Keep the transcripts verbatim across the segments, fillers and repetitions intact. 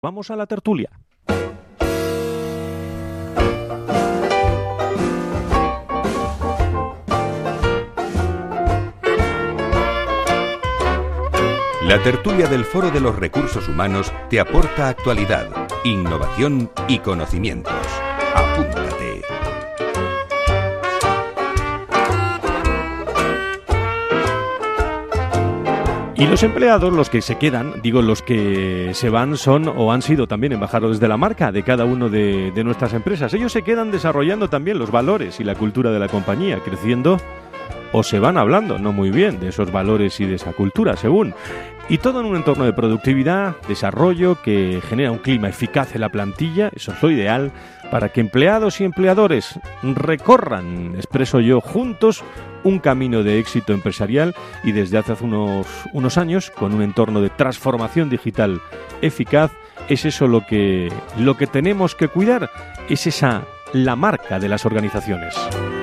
Vamos a la tertulia. La tertulia del Foro de los Recursos Humanos te aporta actualidad, innovación y conocimientos. Apúntate. Y los empleados, los que se quedan, digo los que se van, son o han sido también embajadores de la marca de cada uno de, de nuestras empresas. Ellos se quedan desarrollando también los valores y la cultura de la compañía, creciendo o se van hablando, no muy bien, de esos valores y de esa cultura, según. Y todo en un entorno de productividad, desarrollo, que genera un clima eficaz en la plantilla, eso es lo ideal, para que empleados y empleadores recorran, expreso yo, juntos, un camino de éxito empresarial y desde hace unos, unos años, con un entorno de transformación digital eficaz, es eso lo que, lo que tenemos que cuidar, es esa la marca de las organizaciones.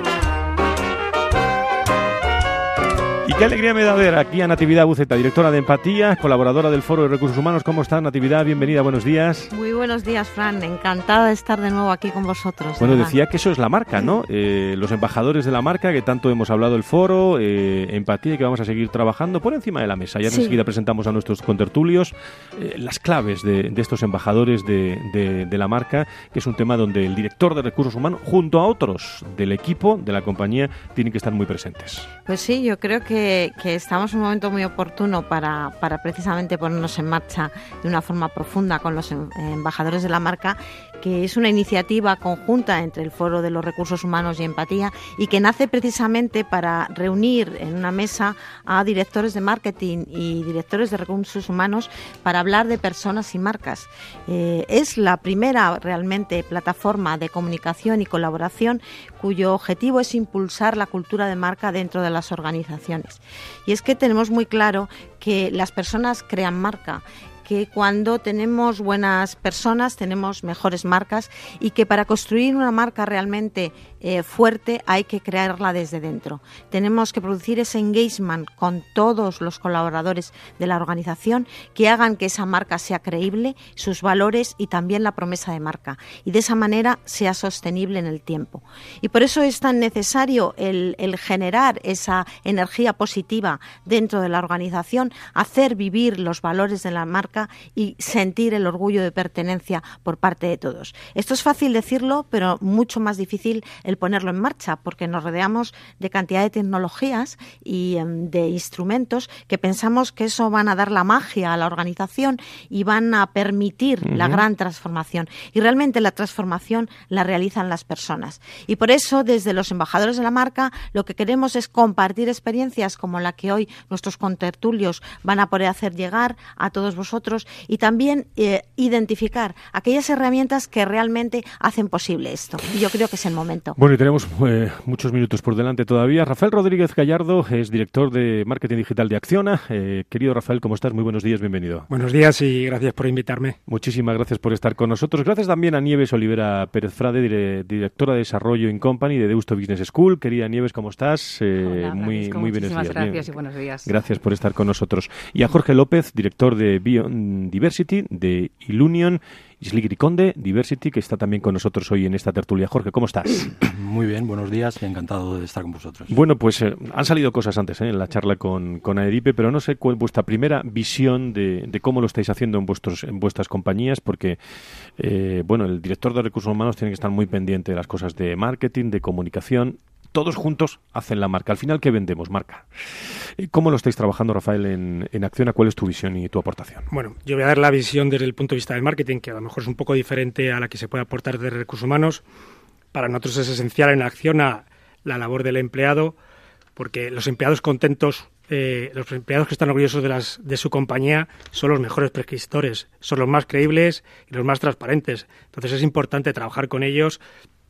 Y qué alegría me da ver aquí a Natividad Buceta, directora de Empatía, colaboradora del Foro de Recursos Humanos. ¿Cómo estás, Natividad? Bienvenida, buenos días. Muy buenos días, Fran. Encantada de estar de nuevo aquí con vosotros. Bueno, decía que eso es la marca, ¿no? Eh, los embajadores de la marca, que tanto hemos hablado el Foro, eh, Empatía, y que vamos a seguir trabajando por encima de la mesa. Ya sí. enseguida presentamos a nuestros contertulios eh, las claves de, de estos embajadores de, de, de la marca, que es un tema donde el director de Recursos Humanos, junto a otros del equipo, de la compañía, tienen que estar muy presentes. Pues sí, yo creo que, que estamos en un momento muy oportuno para, para precisamente ponernos en marcha de una forma profunda con los embajadores de la marca, que es una iniciativa conjunta entre el Foro de los Recursos Humanos y Empatía y que nace precisamente para reunir en una mesa a directores de marketing y directores de recursos humanos para hablar de personas y marcas. Eh, es la primera realmente plataforma de comunicación y colaboración cuyo objetivo es impulsar la cultura de marca dentro de las organizaciones. Y es que tenemos muy claro que las personas crean marca, que cuando tenemos buenas personas tenemos mejores marcas y que para construir una marca realmente eh, fuerte hay que crearla desde dentro. Tenemos que producir ese engagement con todos los colaboradores de la organización que hagan que esa marca sea creíble, sus valores y también la promesa de marca, y de esa manera sea sostenible en el tiempo. Y por eso es tan necesario el, el generar esa energía positiva dentro de la organización, hacer vivir los valores de la marca y sentir el orgullo de pertenencia por parte de todos. Esto es fácil decirlo, pero mucho más difícil el ponerlo en marcha, porque nos rodeamos de cantidad de tecnologías y um, de instrumentos que pensamos que eso van a dar la magia a la organización y van a permitir uh-huh. la gran transformación. Y realmente la transformación la realizan las personas. Y por eso, desde los embajadores de la marca, lo que queremos es compartir experiencias como la que hoy nuestros contertulios van a poder hacer llegar a todos vosotros, y también eh, identificar aquellas herramientas que realmente hacen posible esto. Y yo creo que es el momento. Bueno, y tenemos eh, muchos minutos por delante todavía. Rafael Rodríguez Gallardo es director de Marketing Digital de Acciona. Eh, querido Rafael, ¿cómo estás? Muy buenos días, bienvenido. Buenos días y gracias por invitarme. Muchísimas gracias por estar con nosotros. Gracias también a Nieves Olivera Pérez Frade, dire, directora de Desarrollo in Company de Deusto Business School. Querida Nieves, ¿cómo estás? Eh, Hola, muy, Francisco, muy muchísimas buenos días. gracias Bien. y buenos días. Gracias por estar con nosotros. Y a Jorge López, director de Biodiversity de Ilunion Isligri Conde Diversity, que está también con nosotros hoy en esta tertulia. Jorge, ¿cómo estás? Muy bien, buenos días y encantado de estar con vosotros. Bueno, pues eh, han salido cosas antes eh, en la charla con, con AEDIPE, pero no sé cuál es vuestra primera visión de, de cómo lo estáis haciendo en vuestros en vuestras compañías, porque eh, bueno, el director de recursos humanos tiene que estar muy pendiente de las cosas de marketing, de comunicación. Todos juntos hacen la marca. Al final, ¿qué vendemos? Marca. ¿Cómo lo estáis trabajando, Rafael, en, en Acciona? ¿Cuál es tu visión y tu aportación? Bueno, yo voy a dar la visión desde el punto de vista del marketing, que a lo mejor es un poco diferente a la que se puede aportar desde recursos humanos. Para nosotros es esencial en Acciona la labor del empleado, porque los empleados contentos, eh, los empleados que están orgullosos de, las, de su compañía son los mejores prescriptores, son los más creíbles y los más transparentes. Entonces es importante trabajar con ellos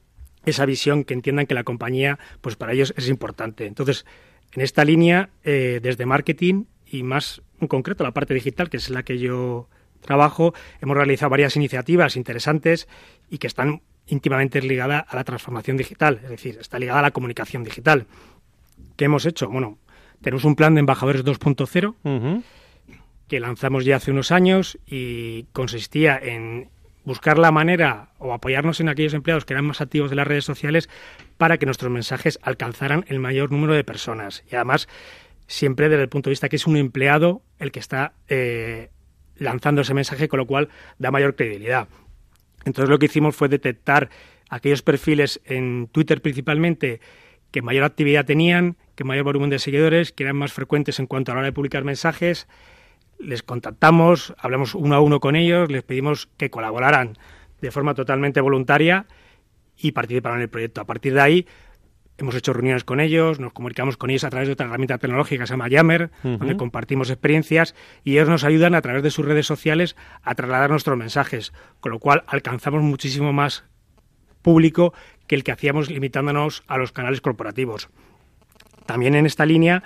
esa visión, que entiendan que la compañía, pues para ellos es importante. Entonces, en esta línea, eh, desde marketing y más en concreto la parte digital, que es la que yo trabajo, hemos realizado varias iniciativas interesantes y que están íntimamente ligadas a la transformación digital, es decir, está ligada a la comunicación digital. ¿Qué hemos hecho? Bueno, tenemos un plan de embajadores dos punto cero, uh-huh. que lanzamos ya hace unos años y consistía en buscar la manera o apoyarnos en aquellos empleados que eran más activos de las redes sociales para que nuestros mensajes alcanzaran el mayor número de personas. Y además, siempre desde el punto de vista que es un empleado el que está eh, lanzando ese mensaje, con lo cual da mayor credibilidad. Entonces lo que hicimos fue detectar aquellos perfiles en Twitter principalmente que mayor actividad tenían, que mayor volumen de seguidores, que eran más frecuentes en cuanto a la hora de publicar mensajes. Les contactamos, hablamos uno a uno con ellos, les pedimos que colaboraran de forma totalmente voluntaria y participaran en el proyecto. A partir de ahí hemos hecho reuniones con ellos, nos comunicamos con ellos a través de otra herramienta tecnológica que se llama Yammer, uh-huh. donde compartimos experiencias y ellos nos ayudan a través de sus redes sociales a trasladar nuestros mensajes, con lo cual alcanzamos muchísimo más público que el que hacíamos limitándonos a los canales corporativos. También en esta línea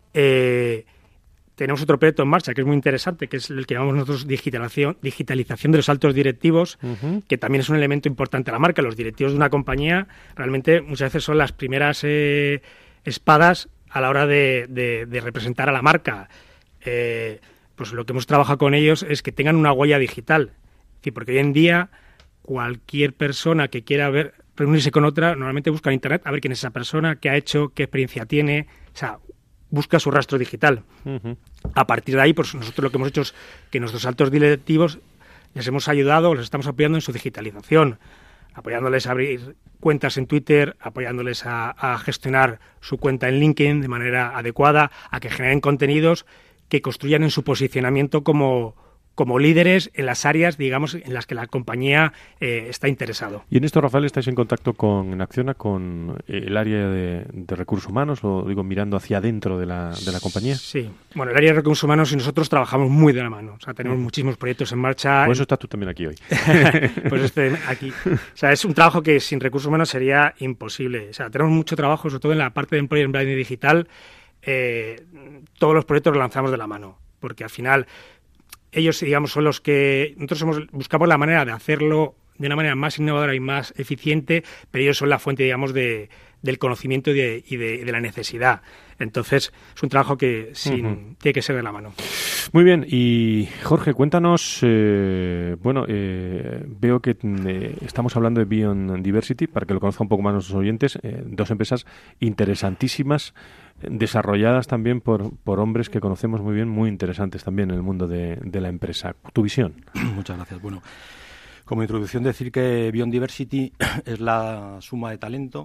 eh, tenemos otro proyecto en marcha que es muy interesante, que es el que llamamos nosotros digitalización, digitalización de los altos directivos, uh-huh. que también es un elemento importante de la marca. Los directivos de una compañía realmente muchas veces son las primeras eh, espadas a la hora de, de, de representar a la marca. Eh, pues lo que hemos trabajado con ellos es que tengan una huella digital. Es decir, porque hoy en día cualquier persona que quiera ver, reunirse con otra, normalmente busca en Internet a ver quién es esa persona, qué ha hecho, qué experiencia tiene, o sea, busca su rastro digital. Uh-huh. A partir de ahí, pues nosotros lo que hemos hecho es que nuestros altos directivos les hemos ayudado, les estamos apoyando en su digitalización, apoyándoles a abrir cuentas en Twitter, apoyándoles a, a gestionar su cuenta en LinkedIn de manera adecuada, a que generen contenidos que construyan en su posicionamiento como como líderes en las áreas, digamos, en las que la compañía eh, está interesado. Y en esto, Rafael, estáis en contacto con en Acciona, con el área de, de recursos humanos, lo digo mirando hacia adentro de la, de la compañía. Sí, bueno, el área de recursos humanos y nosotros trabajamos muy de la mano, o sea, tenemos mm. muchísimos proyectos en marcha. Por eso estás tú también aquí hoy. Pues este, aquí, o sea, es un trabajo que sin recursos humanos sería imposible. O sea, tenemos mucho trabajo, sobre todo en la parte de Employer Branding digital. Eh, todos los proyectos los lanzamos de la mano, porque al final ellos, digamos, son los que nosotros somos, buscamos la manera de hacerlo de una manera más innovadora y más eficiente, pero ellos son la fuente, digamos, de, del conocimiento y de, y de, de la necesidad. Entonces, es un trabajo que sin, uh-huh. tiene que ser de la mano. Muy bien. Y, Jorge, cuéntanos, eh, bueno, eh, veo que eh, estamos hablando de Beyond Diversity, para que lo conozcan un poco más nuestros oyentes, eh, dos empresas interesantísimas, desarrolladas también por, por hombres que conocemos muy bien, muy interesantes también en el mundo de, de la empresa. Tu visión. Muchas gracias. Bueno, como introducción decir que Beyond Diversity es la suma de talento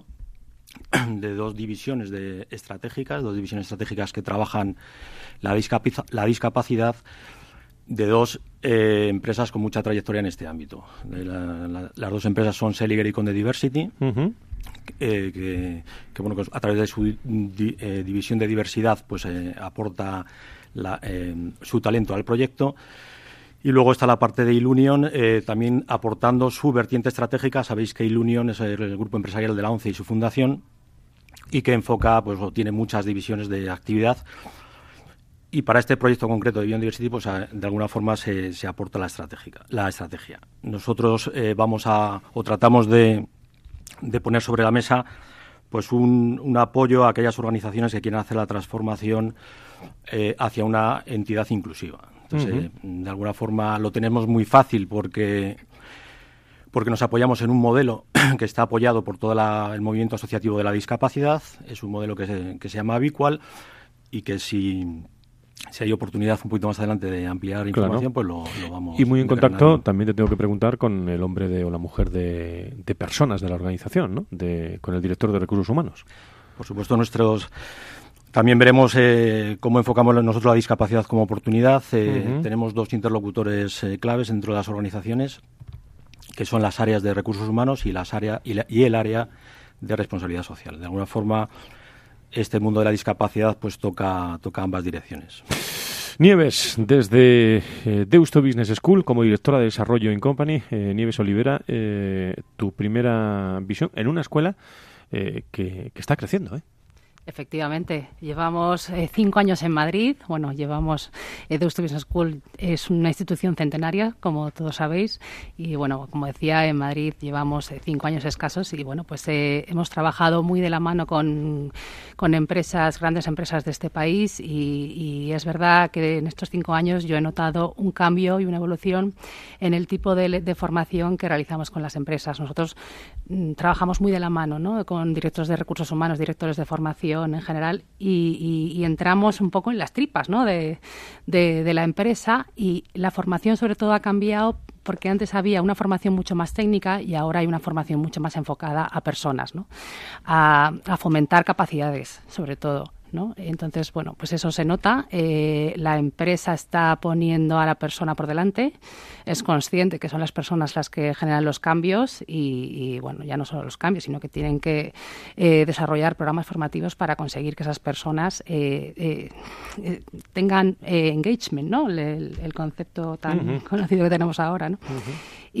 de dos divisiones de estratégicas, dos divisiones estratégicas que trabajan la, discapiz- la discapacidad de dos eh, empresas con mucha trayectoria en este ámbito. De la, la, las dos empresas son Seliger y Conde Diversity, uh-huh. eh, que, que bueno, a través de su di, eh, división de diversidad pues eh, aporta la, eh, su talento al proyecto. Y luego está la parte de Ilunion, eh, también aportando su vertiente estratégica. Sabéis que Ilunion es el, el grupo empresarial de la ONCE y su fundación, y que enfoca, pues tiene muchas divisiones de actividad. Y para este proyecto concreto de Beyond Diversity, pues a, de alguna forma se, se aporta la estratégica, la estrategia. Nosotros eh, vamos a, o tratamos de, de poner sobre la mesa pues un, un apoyo a aquellas organizaciones que quieran hacer la transformación eh, hacia una entidad inclusiva. Entonces, uh-huh. eh, de alguna forma lo tenemos muy fácil porque, porque nos apoyamos en un modelo que está apoyado por todo la, el movimiento asociativo de la discapacidad. Es un modelo que se, que se llama Bicual y que si, si hay oportunidad un poquito más adelante de ampliar la información, claro. pues lo, lo vamos a... Y muy en contacto, también te tengo que preguntar con el hombre de, o la mujer de, de personas de la organización, ¿no? De, con el director de recursos humanos. Por supuesto, nuestros... También veremos eh, cómo enfocamos nosotros la discapacidad como oportunidad. Eh, uh-huh. Tenemos dos interlocutores eh, claves dentro de las organizaciones, que son las áreas de recursos humanos y, las área, y, la, y el área de responsabilidad social. De alguna forma, este mundo de la discapacidad pues toca, toca ambas direcciones. Nieves, desde eh, Deusto Business School, como directora de desarrollo en Company, eh, Nieves Olivera, eh, tu primera visión en una escuela eh, que, que está creciendo, ¿eh? Efectivamente, llevamos eh, cinco años en Madrid. Bueno, llevamos eh, Deusto Business School es una institución centenaria, como todos sabéis, y bueno, como decía, en Madrid llevamos eh, cinco años escasos y bueno, pues eh, hemos trabajado muy de la mano con, con empresas, grandes empresas de este país y, y es verdad que en estos cinco años yo he notado un cambio y una evolución en el tipo de, de formación que realizamos con las empresas. Nosotros mm, trabajamos muy de la mano, ¿no?, con directores de recursos humanos, directores de formación en general y, y, y entramos un poco en las tripas, ¿no?, de, de, de la empresa y la formación sobre todo ha cambiado porque antes había una formación mucho más técnica y ahora hay una formación mucho más enfocada a personas, ¿no?, a, a fomentar capacidades sobre todo, ¿no? Entonces, bueno, pues eso se nota. Eh, la empresa está poniendo a la persona por delante, es consciente que son las personas las que generan los cambios y, y bueno, ya no solo los cambios, sino que tienen que eh, desarrollar programas formativos para conseguir que esas personas eh, eh, eh, tengan eh, engagement, ¿no? El, el concepto tan uh-huh. conocido que tenemos ahora, ¿no? Uh-huh.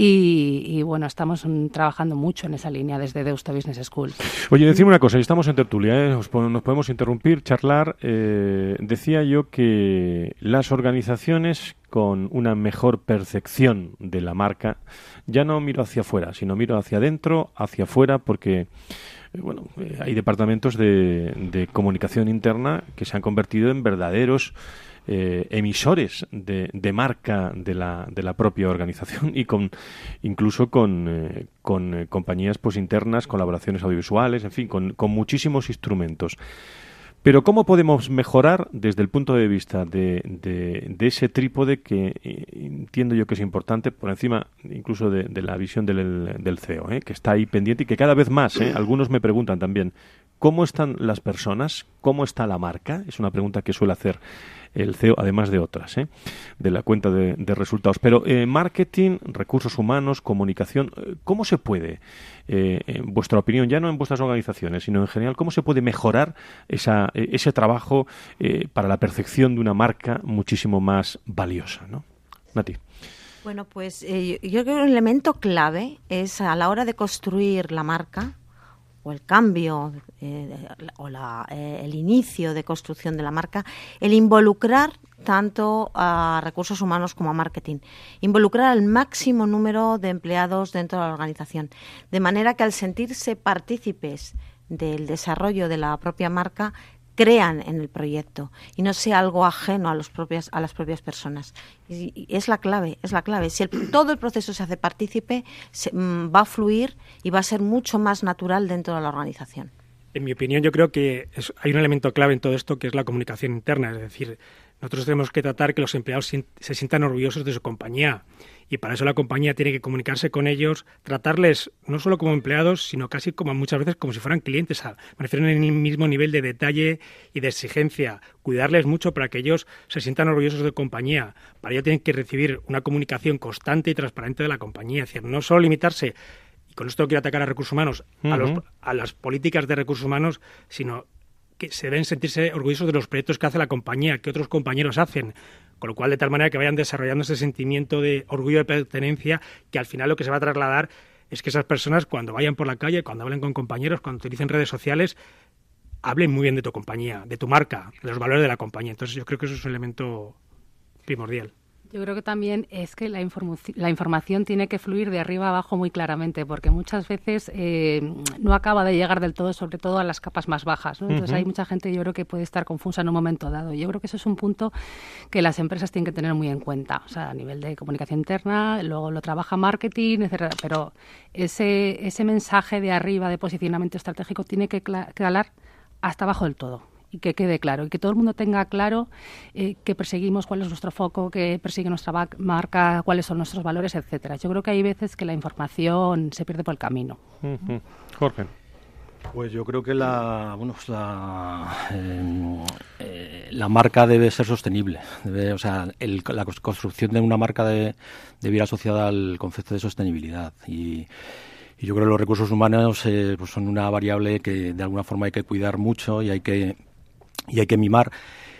Y, y bueno, estamos um, trabajando mucho en esa línea desde Deusto Business School. Oye, decime una cosa, estamos en tertulia, ¿eh? Nos podemos interrumpir, charlar. Eh, decía yo que las organizaciones con una mejor percepción de la marca, ya no miro hacia afuera, sino miro hacia adentro, hacia afuera, porque bueno, eh, hay departamentos de, de comunicación interna que se han convertido en verdaderos Eh, emisores de, de marca de la, de la propia organización y con incluso con, eh, con eh, compañías pues internas, colaboraciones audiovisuales, en fin, con, con muchísimos instrumentos. Pero ¿cómo podemos mejorar desde el punto de vista de, de, de ese trípode que eh, entiendo yo que es importante, por encima incluso de, de la visión del, del C E O, eh, que está ahí pendiente y que cada vez más, eh, algunos me preguntan también, ¿cómo están las personas? ¿Cómo está la marca? Es una pregunta que suele hacer el C E O, además de otras, ¿eh? de la cuenta de, de resultados. Pero eh, marketing, recursos humanos, comunicación, ¿cómo se puede, eh, en vuestra opinión, ya no en vuestras organizaciones, sino en general, cómo se puede mejorar esa, ese trabajo eh, para la percepción de una marca muchísimo más valiosa, ¿no? Nati. Bueno, pues eh, yo creo que un elemento clave es a la hora de construir la marca, o el cambio eh, o la, eh, el inicio de construcción de la marca, el involucrar tanto a recursos humanos como a marketing, involucrar al máximo número de empleados dentro de la organización, de manera que al sentirse partícipes del desarrollo de la propia marca, crean en el proyecto y no sea algo ajeno a los propias a las propias personas. Y, y es la clave, es la clave. Si el, todo el proceso se hace partícipe, se, mm, va a fluir y va a ser mucho más natural dentro de la organización. En mi opinión, yo creo que es, hay un elemento clave en todo esto que es la comunicación interna. Es decir, nosotros tenemos que tratar que los empleados se sientan orgullosos de su compañía. Y para eso la compañía tiene que comunicarse con ellos, tratarles no solo como empleados, sino casi como muchas veces como si fueran clientes. Me refiero en el mismo nivel de detalle y de exigencia. Cuidarles mucho para que ellos se sientan orgullosos de compañía. Para ello tienen que recibir una comunicación constante y transparente de la compañía. Es decir, no solo limitarse, y con esto quiero atacar a recursos humanos, uh-huh. a, los, a las políticas de recursos humanos, sino que se deben sentirse orgullosos de los proyectos que hace la compañía, que otros compañeros hacen. Con lo cual, de tal manera que vayan desarrollando ese sentimiento de orgullo de pertenencia, que al final lo que se va a trasladar es que esas personas, cuando vayan por la calle, cuando hablen con compañeros, cuando utilicen redes sociales, hablen muy bien de tu compañía, de tu marca, de los valores de la compañía. Entonces, yo creo que eso es un elemento primordial. Yo creo que también es que la, inform- la información tiene que fluir de arriba a abajo muy claramente, porque muchas veces eh, no acaba de llegar del todo, sobre todo a las capas más bajas, ¿no? Entonces uh-huh. hay mucha gente, yo creo, que puede estar confusa en un momento dado. Yo creo que eso es un punto que las empresas tienen que tener muy en cuenta, o sea, a nivel de comunicación interna, luego lo trabaja marketing, etcétera. Pero ese, ese mensaje de arriba de posicionamiento estratégico tiene que cla- calar hasta abajo del todo. Y que quede claro, y que todo el mundo tenga claro eh, que perseguimos, cuál es nuestro foco, que persigue nuestra va- marca, cuáles son nuestros valores, etcétera. Yo creo que hay veces que la información se pierde por el camino. Uh-huh. Jorge. Pues yo creo que la, bueno, pues la, eh, eh, la marca debe ser sostenible. Debe, o sea, el, la construcción de una marca de, debe ir asociada al concepto de sostenibilidad. Y, y yo creo que los recursos humanos eh, pues son una variable que de alguna forma hay que cuidar mucho y hay que y hay que mimar,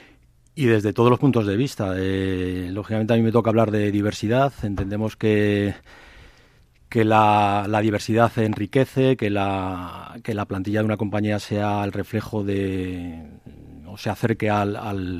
y desde todos los puntos de vista. Eh, lógicamente a mí me toca hablar de diversidad. Entendemos que que la, la diversidad enriquece, que la, que la plantilla de una compañía sea el reflejo de, o se acerque al, al,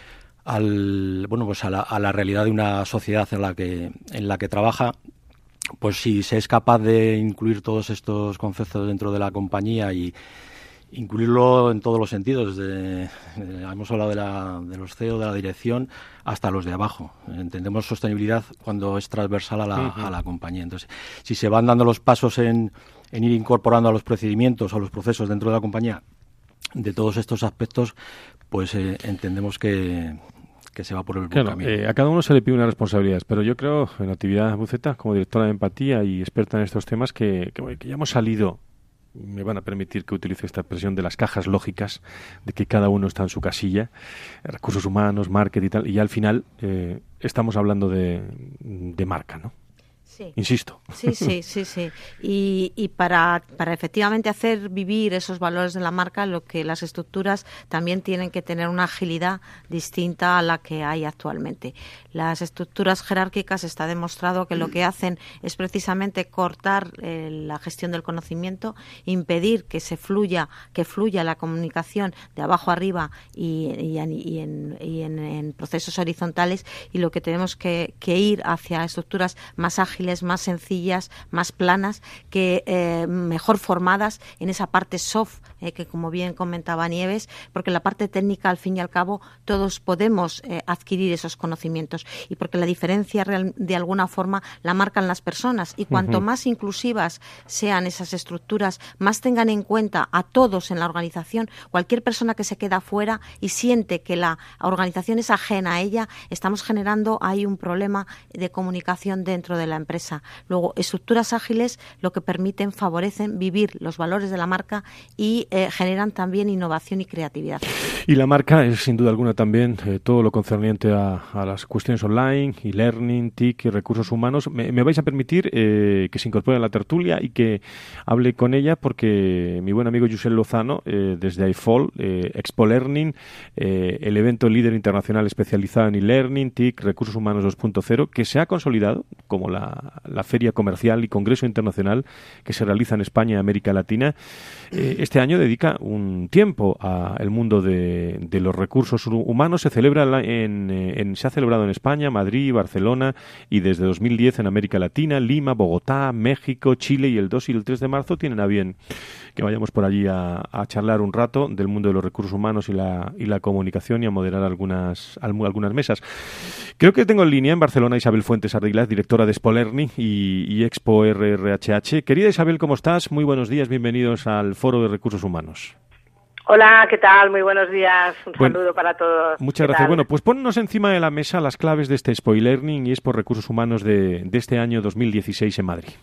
al bueno, pues a la, a la realidad de una sociedad en la que, en la que trabaja. Pues si se es capaz de incluir todos estos conceptos dentro de la compañía y incluirlo en todos los sentidos, de, de, hemos hablado de, la, de los C E O, de la dirección, hasta los de abajo. Entendemos sostenibilidad cuando es transversal a la, uh-huh. a la compañía. Entonces, si se van dando los pasos en, en ir incorporando a los procedimientos, a los procesos dentro de la compañía, de todos estos aspectos, pues eh, entendemos que... que se va por el buen claro, camino. Eh, a cada uno se le pide una responsabilidad, pero yo creo, en Natividad Buceta, como directora de empatía y experta en estos temas, que, que, que ya hemos salido, me van a permitir que utilice esta expresión, de las cajas lógicas, de que cada uno está en su casilla, recursos humanos, marketing y tal, y ya al final eh, estamos hablando de, de marca, ¿no? Sí. Insisto. Sí, sí, sí, sí. Y, y para, para efectivamente hacer vivir esos valores de la marca, lo que las estructuras también tienen que tener una agilidad distinta a la que hay actualmente. Las estructuras jerárquicas está demostrado que lo que hacen es precisamente cortar eh, la gestión del conocimiento, impedir que se fluya, que fluya la comunicación de abajo arriba y, y, en, y, en, y en, en procesos horizontales, y lo que tenemos que, que ir hacia estructuras más ágiles, más sencillas, más planas, que eh, mejor formadas en esa parte soft, eh, que como bien comentaba Nieves, porque la parte técnica, al fin y al cabo, todos podemos eh, adquirir esos conocimientos, y porque la diferencia real, de alguna forma la marcan las personas, y cuanto uh-huh. más inclusivas sean esas estructuras, más tengan en cuenta a todos en la organización, cualquier persona que se queda fuera y siente que la organización es ajena a ella, estamos generando ahí un problema de comunicación dentro de la empresa. Luego, estructuras ágiles lo que permiten, favorecen vivir los valores de la marca y eh, generan también innovación y creatividad. Y la marca es, sin duda alguna, también eh, todo lo concerniente a, a las cuestiones online, y learning, T I C y recursos humanos. Me, me vais a permitir eh, que se incorpore a la tertulia y que hable con ella, porque mi buen amigo Josep Lozano, eh, desde I F O L, eh, Expo Learning, eh, el evento líder internacional especializado en e-learning, T I C, recursos humanos dos punto cero, que se ha consolidado como la la feria comercial y congreso internacional que se realiza en España y América Latina. Eh, este año dedica un tiempo al mundo de, de los recursos humanos. Se celebra en, en, se ha celebrado en España, Madrid, Barcelona, y desde dos mil diez en América Latina, Lima, Bogotá, México, Chile, y el dos y el tres de marzo tienen a bien que vayamos por allí a, a charlar un rato del mundo de los recursos humanos y la, y la comunicación, y a moderar algunas, algunas mesas. Creo que tengo en línea en Barcelona Isabel Fuentes Ardilaz, directora de Expo Learning y, y Expo R R H H. Querida Isabel, ¿cómo estás? Muy buenos días, bienvenidos al Foro de Recursos Humanos. Hola, ¿qué tal? Muy buenos días. Un bueno, saludo para todos. Muchas gracias. Tal? Bueno, pues ponnos encima de la mesa las claves de este Expo Learning y Expo Recursos Humanos de, de este año dos mil dieciséis en Madrid.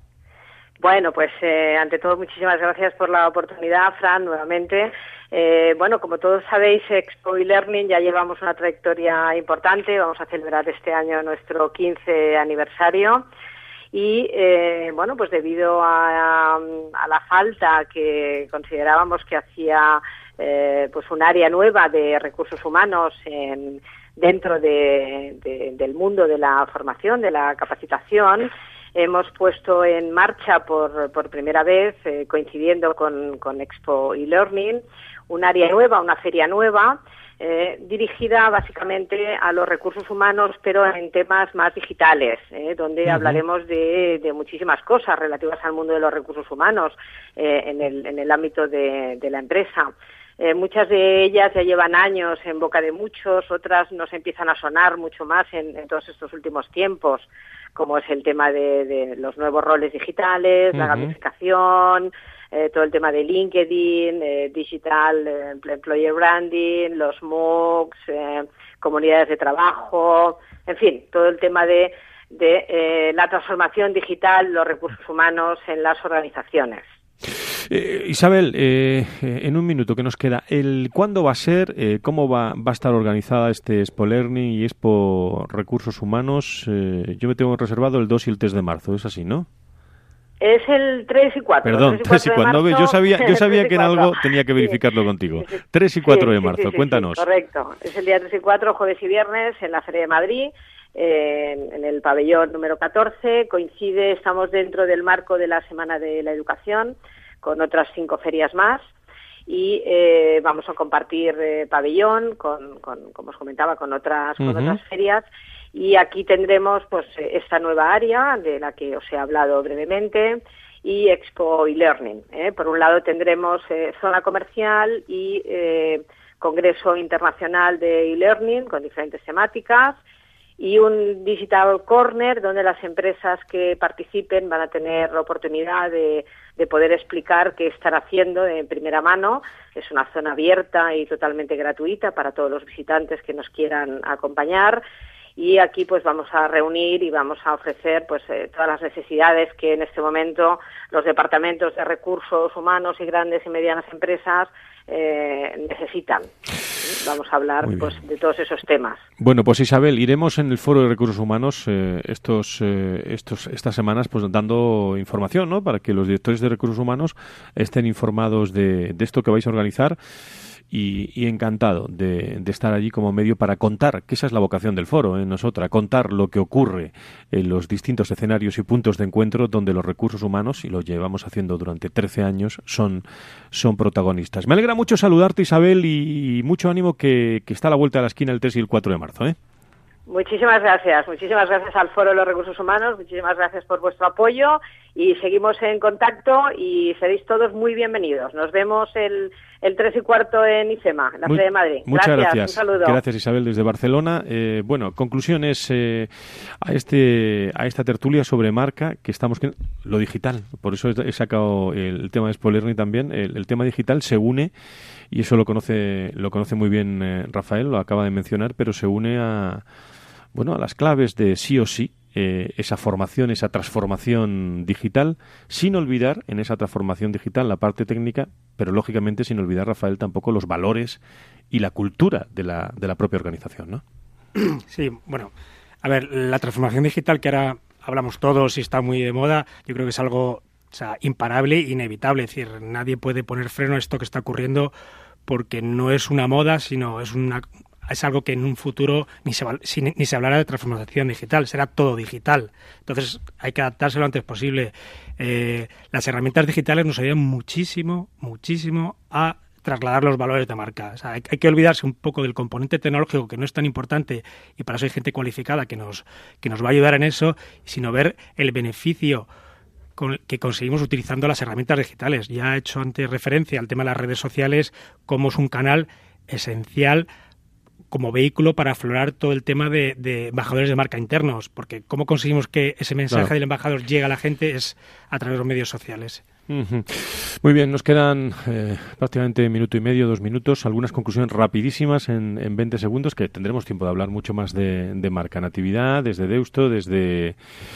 Bueno, pues eh, ante todo, muchísimas gracias por la oportunidad, Fran, nuevamente. Eh, bueno, como todos sabéis, Expo Learning ya llevamos una trayectoria importante. Vamos a celebrar este año nuestro quince aniversario. Y, eh, bueno, pues debido a, a la falta que considerábamos que hacía eh, pues un área nueva de recursos humanos en, dentro de, de, del mundo de la formación, de la capacitación, hemos puesto en marcha por, por primera vez, eh, coincidiendo con, con Expo eLearning, un área nueva, una feria nueva, eh, dirigida básicamente a los recursos humanos, pero en temas más digitales, eh, donde uh-huh. hablaremos de, de muchísimas cosas relativas al mundo de los recursos humanos eh, en, el, en el ámbito de, de la empresa. Eh, muchas de ellas ya llevan años en boca de muchos, otras nos empiezan a sonar mucho más en, en todos estos últimos tiempos, como es el tema de, de los nuevos roles digitales, uh-huh. la gamificación, eh, todo el tema de LinkedIn, eh, Digital eh, Employer Branding, los MOOCs, eh, comunidades de trabajo, en fin, todo el tema de, de eh, la transformación digital, los recursos humanos en las organizaciones. Eh, Isabel, eh, en un minuto que nos queda, el ¿cuándo va a ser? Eh, ¿Cómo va, va a estar organizada este Expo Learning y Expo Recursos Humanos? Eh, yo me tengo reservado el dos y el tres de marzo, ¿es así, no? Es el tres y cuatro. Perdón, tres y cuatro. No, yo sabía, yo sabía que en algo tenía que verificarlo sí, contigo. Sí, sí. tres y cuatro sí, de marzo, sí, sí, cuéntanos. Sí, correcto. Es el día tres y cuatro, jueves y viernes, en la Feria de Madrid. eh, en el pabellón número catorce. Coincide, estamos dentro del marco de la Semana de la Educación, con otras cinco ferias más. Y eh, vamos a compartir eh, pabellón, con, con, como os comentaba, con otras, con uh-huh. otras ferias. Y aquí tendremos pues esta nueva área de la que os he hablado brevemente, y Expo e-Learning. ¿eh? Por un lado tendremos eh, zona comercial y eh, Congreso Internacional de e-Learning con diferentes temáticas, y un Digital Corner donde las empresas que participen van a tener la oportunidad de, de poder explicar qué están haciendo en primera mano. Es una zona abierta y totalmente gratuita para todos los visitantes que nos quieran acompañar. Y aquí pues vamos a reunir y vamos a ofrecer pues eh, todas las necesidades que en este momento los departamentos de recursos humanos y grandes y medianas empresas eh, necesitan. Vamos a hablar pues de todos esos temas. Bueno, pues Isabel, iremos en el Foro de Recursos Humanos eh, estos, eh, estos estas semanas pues dando información, ¿no? Para que los directores de recursos humanos estén informados de, de esto que vais a organizar. Y, y encantado de, de estar allí como medio para contar, que esa es la vocación del foro, ¿eh? No es otra, contar lo que ocurre en los distintos escenarios y puntos de encuentro donde los recursos humanos, y lo llevamos haciendo durante trece años, son, son protagonistas. Me alegra mucho saludarte, Isabel, y, y mucho ánimo que, que está a la vuelta de la esquina el tres y el cuatro de marzo, ¿eh? Muchísimas gracias, muchísimas gracias al Foro de los Recursos Humanos, muchísimas gracias por vuestro apoyo y seguimos en contacto y seréis todos muy bienvenidos. Nos vemos el, el tres y cuarto en IFEMA, en la sede de Madrid. Muchas gracias. gracias. Un saludo. Gracias, Isabel, desde Barcelona. Eh, bueno, conclusiones eh, a este a esta tertulia sobre marca, que estamos... Lo digital, por eso he sacado el tema de Expo e-Learning también, el, el tema digital se une, y eso lo conoce, lo conoce muy bien eh, Rafael, lo acaba de mencionar, pero se une a... bueno, a las claves de sí o sí, eh, esa formación, esa transformación digital, sin olvidar en esa transformación digital la parte técnica, pero lógicamente sin olvidar, Rafael, tampoco los valores y la cultura de la, de la propia organización, ¿no? Sí, bueno, a ver, la transformación digital que ahora hablamos todos y está muy de moda, yo creo que es algo, o sea, imparable e inevitable, es decir, nadie puede poner freno a esto que está ocurriendo porque no es una moda, sino es una... es algo que en un futuro ni se, ni se hablará de transformación digital, será todo digital. Entonces hay que adaptarse lo antes posible. Eh, las herramientas digitales nos ayudan muchísimo, muchísimo a trasladar los valores de marca. O sea, hay, hay que olvidarse un poco del componente tecnológico, que no es tan importante, y para eso hay gente cualificada que nos, que nos va a ayudar en eso, sino ver el beneficio con, que conseguimos utilizando las herramientas digitales. Ya he hecho antes referencia al tema de las redes sociales, como es un canal esencial como vehículo para aflorar todo el tema de, de embajadores de marca internos, porque cómo conseguimos que ese mensaje claro. del embajador llegue a la gente es a través de los medios sociales. Uh-huh. Muy bien, nos quedan eh, prácticamente minuto y medio, dos minutos, algunas conclusiones rapidísimas en, en veinte segundos, que tendremos tiempo de hablar mucho más de, de marca, Natividad, desde Deusto, desde,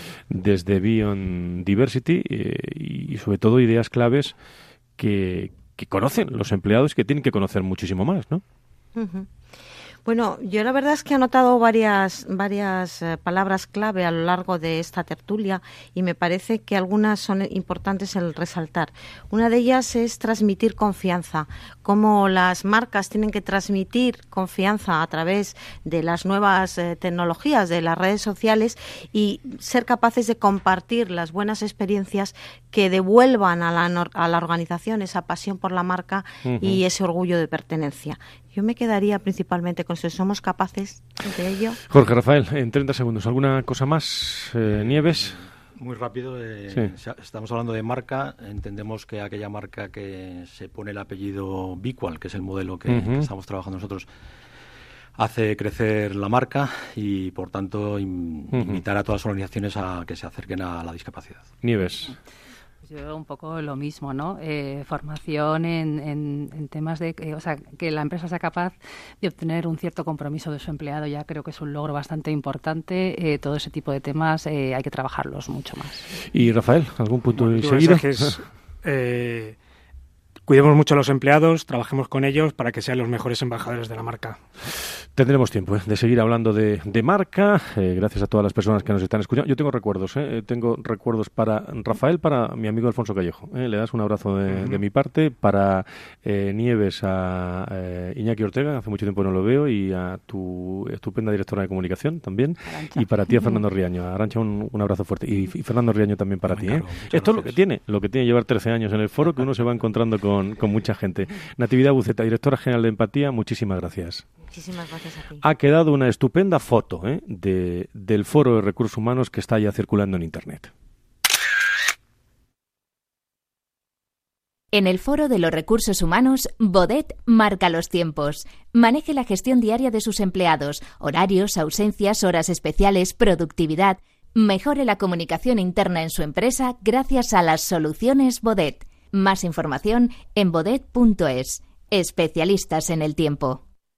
desde Beyond Diversity eh, y sobre todo ideas claves que, que conocen los empleados, que tienen que conocer muchísimo más, ¿no? Uh-huh. Bueno, yo la verdad es que he anotado varias, varias eh, palabras clave a lo largo de esta tertulia y me parece que algunas son importantes el resaltar. Una de ellas es transmitir confianza, cómo las marcas tienen que transmitir confianza a través de las nuevas eh, tecnologías, de las redes sociales y ser capaces de compartir las buenas experiencias que devuelvan a la, a la organización esa pasión por la marca uh-huh. y ese orgullo de pertenencia. Yo me quedaría principalmente con si somos capaces de ello. Jorge Rafael, en treinta segundos, ¿alguna cosa más? Eh, Nieves. Muy rápido, eh, sí. Estamos hablando de marca, entendemos que aquella marca que se pone el apellido Bicual, que es el modelo que, uh-huh. que estamos trabajando nosotros, hace crecer la marca y, por tanto, in, uh-huh. invitar a todas las organizaciones a que se acerquen a la discapacidad. Nieves. Yo un poco lo mismo, ¿no? Eh, formación en, en, en temas de... Eh, o sea, que la empresa sea capaz de obtener un cierto compromiso de su empleado, ya creo que es un logro bastante importante. Eh, todo ese tipo de temas eh, hay que trabajarlos mucho más. Y Rafael, ¿algún punto de seguida? Es, eh, cuidemos mucho a los empleados, trabajemos con ellos para que sean los mejores embajadores de la marca. Tendremos tiempo ¿eh? de seguir hablando de, de marca, eh, gracias a todas las personas que nos están escuchando. Yo tengo recuerdos, ¿eh? tengo recuerdos para Rafael, para mi amigo Alfonso Callejo. ¿eh? Le das un abrazo de, uh-huh. de mi parte, para eh, Nieves, a eh, Iñaki Ortega, hace mucho tiempo no lo veo, y a tu estupenda directora de comunicación también, Arancha. Y para ti a Fernando Riaño. Arancha, un, un abrazo fuerte. Y, y Fernando Riaño también para Muy ti. Claro, ¿eh? Esto es lo que tiene, lo que tiene llevar trece años en el foro, que uno se va encontrando con, con mucha gente. Natividad Buceta, directora general de Empatía, muchísimas gracias. Muchísimas gracias a ti. Ha quedado una estupenda foto ¿eh? de, del Foro de Recursos Humanos que está ya circulando en Internet. En el Foro de los Recursos Humanos, Bodet marca los tiempos. Maneje la gestión diaria de sus empleados, horarios, ausencias, horas especiales, productividad. Mejore la comunicación interna en su empresa gracias a las soluciones Bodet. Más información en bodet punto es. Especialistas en el tiempo.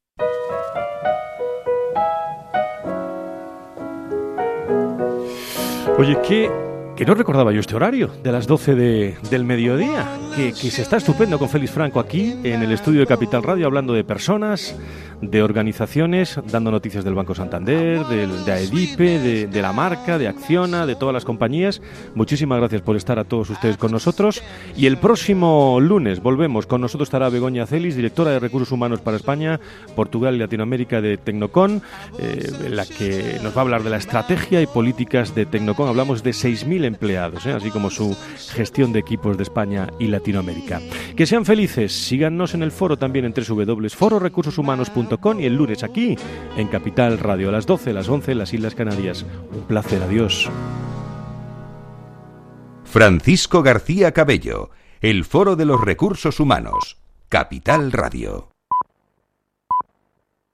Oye, ¿qué, que no recordaba yo este horario de las doce de, del mediodía? Que, que se está estupendo con Félix Franco aquí en el estudio de Capital Radio, hablando de personas, de organizaciones, dando noticias del Banco Santander, del, de AEDIPE, de, de la marca, de Acciona, de todas las compañías. Muchísimas gracias por estar a todos ustedes con nosotros. Y el próximo lunes volvemos. Con nosotros estará Begoña Celis, directora de Recursos Humanos para España, Portugal y Latinoamérica de Tecnocon, eh, la que nos va a hablar de la estrategia y políticas de Tecnocon. Hablamos de seis mil empleados, ¿eh? así como su gestión de equipos de España y Latinoamérica. Que sean felices. Síganos en el foro también en doble u doble u doble u punto foro recursos humanos punto com y el lunes aquí en Capital Radio a las doce, a las once en las Islas Canarias. Un placer, adiós. Francisco García Cabello, el Foro de los Recursos Humanos, Capital Radio.